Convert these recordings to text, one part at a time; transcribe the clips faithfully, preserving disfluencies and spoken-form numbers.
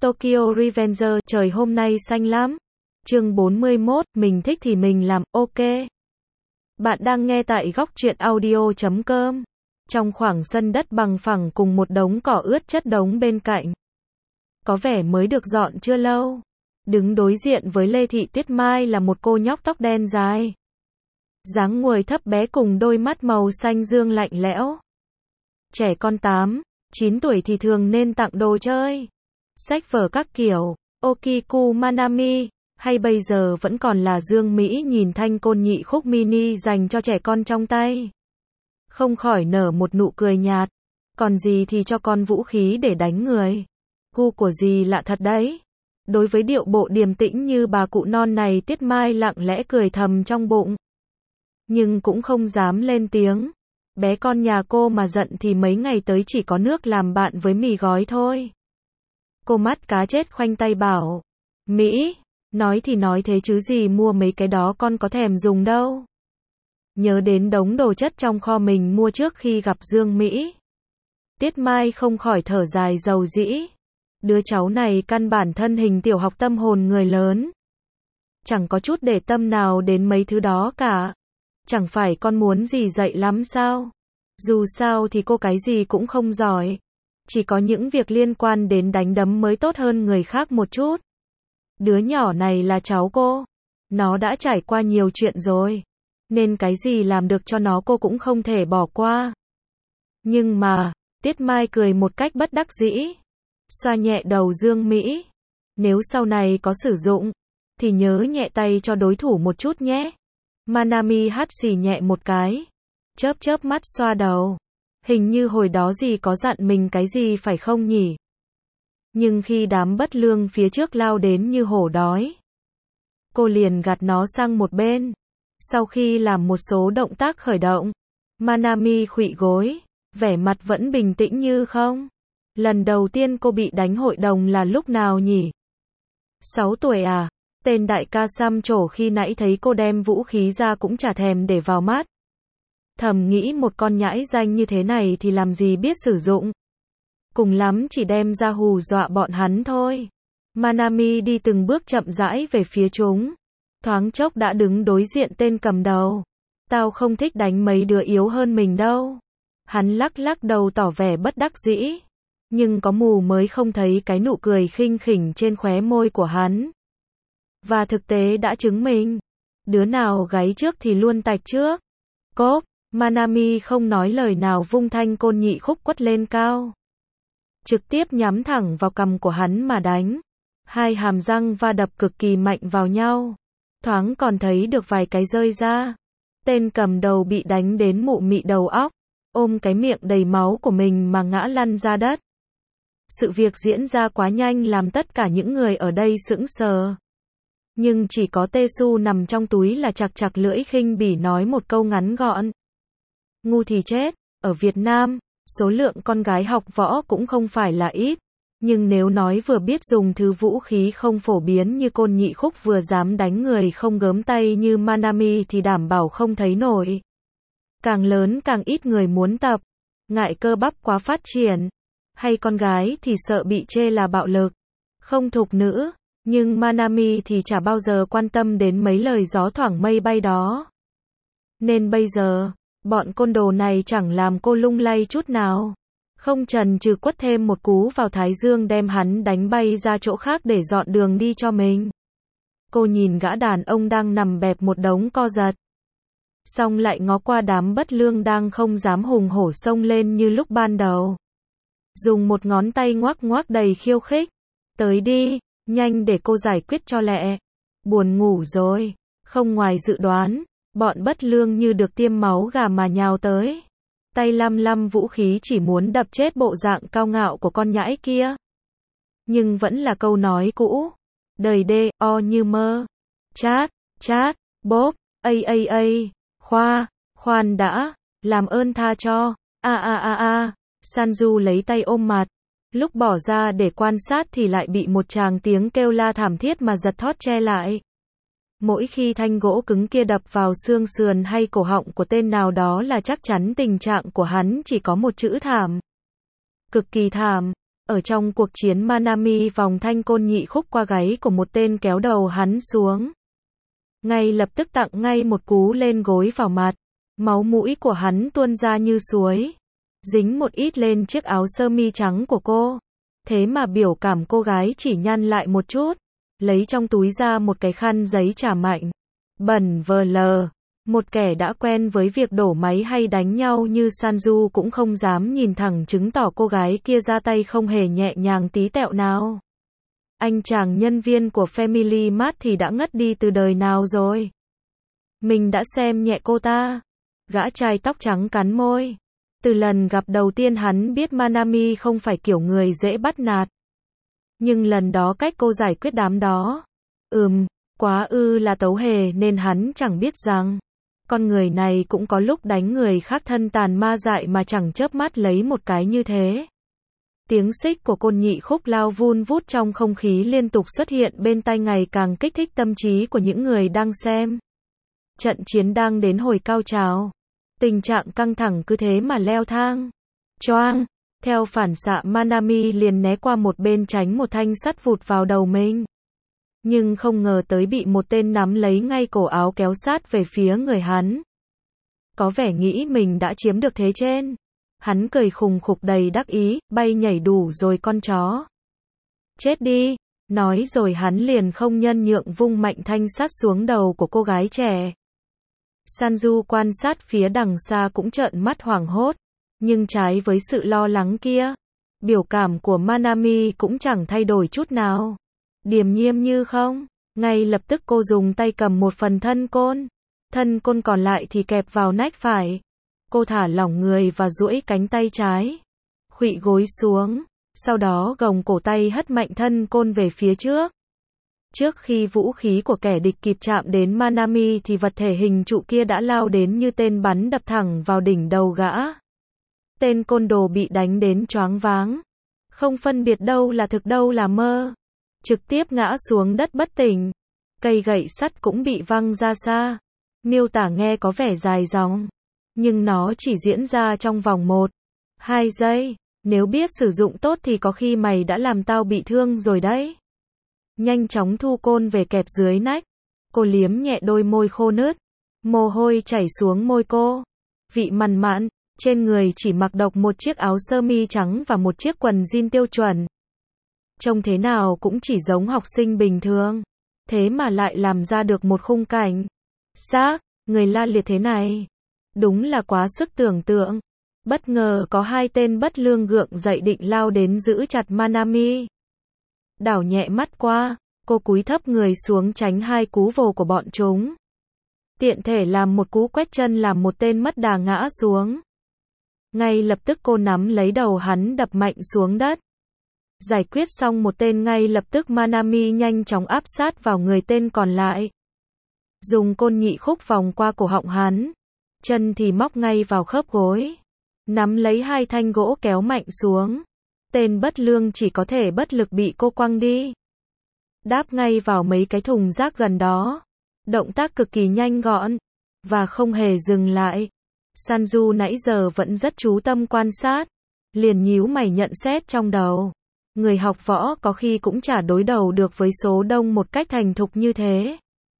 Tokyo Revenger, trời hôm nay xanh lắm. Chương bốn mươi mốt, mình thích thì mình làm, ok. Bạn đang nghe tại góc truyện audio chấm com. Trong khoảng sân đất bằng phẳng cùng một đống cỏ ướt chất đống bên cạnh. Có vẻ mới được dọn chưa lâu. Đứng đối diện với Lê Thị Tuyết Mai là một cô nhóc tóc đen dài. Dáng người thấp bé cùng đôi mắt màu xanh dương lạnh lẽo. Trẻ con tám, chín tuổi thì thường nên tặng đồ chơi, sách vở các kiểu, Okiku Manami, hay bây giờ vẫn còn là Dương Mỹ nhìn thanh côn nhị khúc mini dành cho trẻ con trong tay. Không khỏi nở một nụ cười nhạt. Còn gì thì cho con vũ khí để đánh người. Gu của dì lạ thật đấy. Đối với điệu bộ điềm tĩnh như bà cụ non này, Tuyết Mai lặng lẽ cười thầm trong bụng. Nhưng cũng không dám lên tiếng. Bé con nhà cô mà giận thì mấy ngày tới chỉ có nước làm bạn với mì gói thôi. Cô mắt cá chết khoanh tay bảo. Mỹ, nói thì nói thế chứ gì mua mấy cái đó con có thèm dùng đâu. Nhớ đến đống đồ chất trong kho mình mua trước khi gặp Dương Mỹ. Tuyết Mai không khỏi thở dài dầu dĩ. Đứa cháu này căn bản thân hình tiểu học tâm hồn người lớn. Chẳng có chút để tâm nào đến mấy thứ đó cả. Chẳng phải con muốn gì dạy lắm sao? Dù sao thì cô cái gì cũng không giỏi. Chỉ có những việc liên quan đến đánh đấm mới tốt hơn người khác một chút. Đứa nhỏ này là cháu cô. Nó đã trải qua nhiều chuyện rồi. Nên cái gì làm được cho nó cô cũng không thể bỏ qua. Nhưng mà, Tuyết Mai cười một cách bất đắc dĩ. Xoa nhẹ đầu Dương Mỹ. Nếu sau này có sử dụng, thì nhớ nhẹ tay cho đối thủ một chút nhé. Manami hắt xì nhẹ một cái. Chớp chớp mắt xoa đầu. Hình như hồi đó dì có dặn mình cái gì phải không nhỉ? Nhưng khi đám bất lương phía trước lao đến như hổ đói, cô liền gạt nó sang một bên. Sau khi làm một số động tác khởi động, Manami khuỵu gối, vẻ mặt vẫn bình tĩnh như không. Lần đầu tiên cô bị đánh hội đồng là lúc nào nhỉ? sáu tuổi à? Tên đại ca xăm trổ khi nãy thấy cô đem vũ khí ra cũng chả thèm để vào mắt. Thầm nghĩ một con nhãi danh như thế này thì làm gì biết sử dụng. Cùng lắm chỉ đem ra hù dọa bọn hắn thôi. Manami đi từng bước chậm rãi về phía chúng. Thoáng chốc đã đứng đối diện tên cầm đầu. Tao không thích đánh mấy đứa yếu hơn mình đâu. Hắn lắc lắc đầu tỏ vẻ bất đắc dĩ. Nhưng có mù mới không thấy cái nụ cười khinh khỉnh trên khóe môi của hắn. Và thực tế đã chứng minh. Đứa nào gáy trước thì luôn tạch trước. Cốp, Manami không nói lời nào vung thanh côn nhị khúc quất lên cao. Trực tiếp nhắm thẳng vào cằm của hắn mà đánh. Hai hàm răng va đập cực kỳ mạnh vào nhau. Thoáng còn thấy được vài cái rơi ra. Tên cầm đầu bị đánh đến mụ mị đầu óc. Ôm cái miệng đầy máu của mình mà ngã lăn ra đất. Sự việc diễn ra quá nhanh làm tất cả những người ở đây sững sờ. Nhưng chỉ có Tesu nằm trong túi là chạc chạc lưỡi khinh bỉ nói một câu ngắn gọn. Ngu thì chết, ở Việt Nam, số lượng con gái học võ cũng không phải là ít. Nhưng nếu nói vừa biết dùng thứ vũ khí không phổ biến như côn nhị khúc vừa dám đánh người không gớm tay như Manami thì đảm bảo không thấy nổi. Càng lớn càng ít người muốn tập. Ngại cơ bắp quá phát triển. Hay con gái thì sợ bị chê là bạo lực, không thục nữ. Nhưng Manami thì chả bao giờ quan tâm đến mấy lời gió thoảng mây bay đó. Nên bây giờ, bọn côn đồ này chẳng làm cô lung lay chút nào. Không chần chừ quất thêm một cú vào thái dương đem hắn đánh bay ra chỗ khác để dọn đường đi cho mình. Cô nhìn gã đàn ông đang nằm bẹp một đống co giật. Xong lại ngó qua đám bất lương đang không dám hùng hổ xông lên như lúc ban đầu. Dùng một ngón tay ngoác ngoác đầy khiêu khích. Tới đi, nhanh để cô giải quyết cho lẹ. Buồn ngủ rồi. Không ngoài dự đoán, bọn bất lương như được tiêm máu gà mà nhào tới. Tay lăm lăm vũ khí chỉ muốn đập chết bộ dạng cao ngạo của con nhãi kia. Nhưng vẫn là câu nói cũ. Đời đê, o như mơ. Chát, chát, bốp, ây ây ây. Khoa, khoan đã, làm ơn tha cho. A a a a. Sanju lấy tay ôm mặt. Lúc bỏ ra để quan sát thì lại bị một tràng tiếng kêu la thảm thiết mà giật thót che lại. Mỗi khi thanh gỗ cứng kia đập vào xương sườn hay cổ họng của tên nào đó là chắc chắn tình trạng của hắn chỉ có một chữ thảm. Cực kỳ thảm. Ở trong cuộc chiến Manami vòng thanh côn nhị khúc qua gáy của một tên kéo đầu hắn xuống. Ngay lập tức tặng ngay một cú lên gối vào mặt. Máu mũi của hắn tuôn ra như suối. Dính một ít lên chiếc áo sơ mi trắng của cô. Thế mà biểu cảm cô gái chỉ nhăn lại một chút. Lấy trong túi ra một cái khăn giấy chà mạnh. Bẩn vờ lờ. Một kẻ đã quen với việc đổ máy hay đánh nhau như Sanju cũng không dám nhìn thẳng, chứng tỏ cô gái kia ra tay không hề nhẹ nhàng tí tẹo nào. Anh chàng nhân viên của Family Mart thì đã ngất đi từ đời nào rồi. Mình đã xem nhẹ cô ta. Gã trai tóc trắng cắn môi. Từ lần gặp đầu tiên hắn biết Manami không phải kiểu người dễ bắt nạt. Nhưng lần đó cách cô giải quyết đám đó. Ừm, quá ư là tấu hề nên hắn chẳng biết rằng. Con người này cũng có lúc đánh người khác thân tàn ma dại mà chẳng chớp mắt lấy một cái như thế. Tiếng xích của côn nhị khúc lao vun vút trong không khí liên tục xuất hiện bên tai, ngày càng kích thích tâm trí của những người đang xem. Trận chiến đang đến hồi cao trào. Tình trạng căng thẳng cứ thế mà leo thang. Choang! Theo phản xạ Manami liền né qua một bên tránh một thanh sắt vụt vào đầu mình. Nhưng không ngờ tới bị một tên nắm lấy ngay cổ áo kéo sát về phía người hắn. Có vẻ nghĩ mình đã chiếm được thế trên. Hắn cười khùng khục đầy đắc ý, bay nhảy đủ rồi con chó. Chết đi! Nói rồi hắn liền không nhân nhượng vung mạnh thanh sắt xuống đầu của cô gái trẻ. Sanju quan sát phía đằng xa cũng trợn mắt hoảng hốt. Nhưng trái với sự lo lắng kia, biểu cảm của Manami cũng chẳng thay đổi chút nào. Điềm nhiên như không. Ngay lập tức cô dùng tay cầm một phần thân côn. Thân côn còn lại thì kẹp vào nách phải. Cô thả lỏng người và duỗi cánh tay trái. Khuỵu gối xuống. Sau đó gồng cổ tay hất mạnh thân côn về phía trước. Trước khi vũ khí của kẻ địch kịp chạm đến Manami thì vật thể hình trụ kia đã lao đến như tên bắn đập thẳng vào đỉnh đầu gã. Tên côn đồ bị đánh đến choáng váng. Không phân biệt đâu là thực đâu là mơ. Trực tiếp ngã xuống đất bất tỉnh. Cây gậy sắt cũng bị văng ra xa. Miêu tả nghe có vẻ dài dòng. Nhưng nó chỉ diễn ra trong vòng một, hai giây. Nếu biết sử dụng tốt thì có khi mày đã làm tao bị thương rồi đấy. Nhanh chóng thu côn về kẹp dưới nách. Cô liếm nhẹ đôi môi khô nứt. Mồ hôi chảy xuống môi cô. Vị mằn mạn. Trên người chỉ mặc độc một chiếc áo sơ mi trắng và một chiếc quần jean tiêu chuẩn. Trông thế nào cũng chỉ giống học sinh bình thường. Thế mà lại làm ra được một khung cảnh xác người la liệt thế này. Đúng là quá sức tưởng tượng. Bất ngờ có hai tên bất lương gượng dậy định lao đến giữ chặt Manami. Đảo nhẹ mắt qua, cô cúi thấp người xuống tránh hai cú vồ của bọn chúng. Tiện thể làm một cú quét chân làm một tên mất đà ngã xuống. Ngay lập tức cô nắm lấy đầu hắn đập mạnh xuống đất. Giải quyết xong một tên ngay lập tức Manami nhanh chóng áp sát vào người tên còn lại. Dùng côn nhị khúc vòng qua cổ họng hắn. Chân thì móc ngay vào khớp gối. Nắm lấy hai thanh gỗ kéo mạnh xuống. Tên bất lương chỉ có thể bất lực bị cô quăng đi. Đáp ngay vào mấy cái thùng rác gần đó. Động tác cực kỳ nhanh gọn. Và không hề dừng lại. Sanju nãy giờ vẫn rất chú tâm quan sát. Liền nhíu mày nhận xét trong đầu. Người học võ có khi cũng chả đối đầu được với số đông một cách thành thục như thế.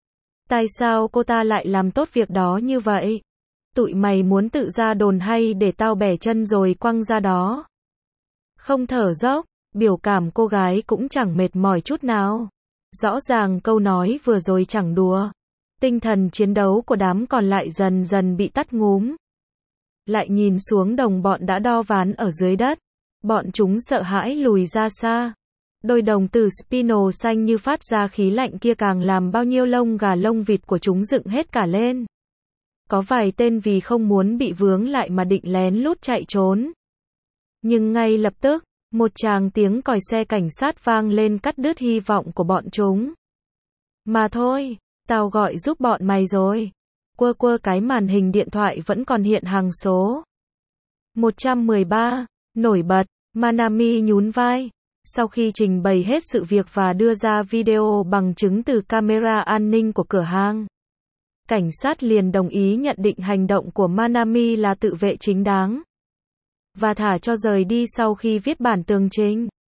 Tại sao cô ta lại làm tốt việc đó như vậy? Tụi mày muốn tự ra đồn hay để tao bẻ chân rồi quăng ra đó? Không thở dốc, biểu cảm cô gái cũng chẳng mệt mỏi chút nào. Rõ ràng câu nói vừa rồi chẳng đùa. Tinh thần chiến đấu của đám còn lại dần dần bị tắt ngúm. Lại nhìn xuống đồng bọn đã đo ván ở dưới đất. Bọn chúng sợ hãi lùi ra xa. Đôi đồng tử spinal xanh như phát ra khí lạnh kia càng làm bao nhiêu lông gà lông vịt của chúng dựng hết cả lên. Có vài tên vì không muốn bị vướng lại mà định lén lút chạy trốn. Nhưng ngay lập tức, một tràng tiếng còi xe cảnh sát vang lên cắt đứt hy vọng của bọn chúng. Mà thôi, tao gọi giúp bọn mày rồi. Quơ quơ cái màn hình điện thoại vẫn còn hiện hàng số. một trăm mười ba, nổi bật, Manami nhún vai. Sau khi trình bày hết sự việc và đưa ra video bằng chứng từ camera an ninh của cửa hàng, cảnh sát liền đồng ý nhận định hành động của Manami là tự vệ chính đáng. Và thả cho rời đi sau khi viết bản tường trình.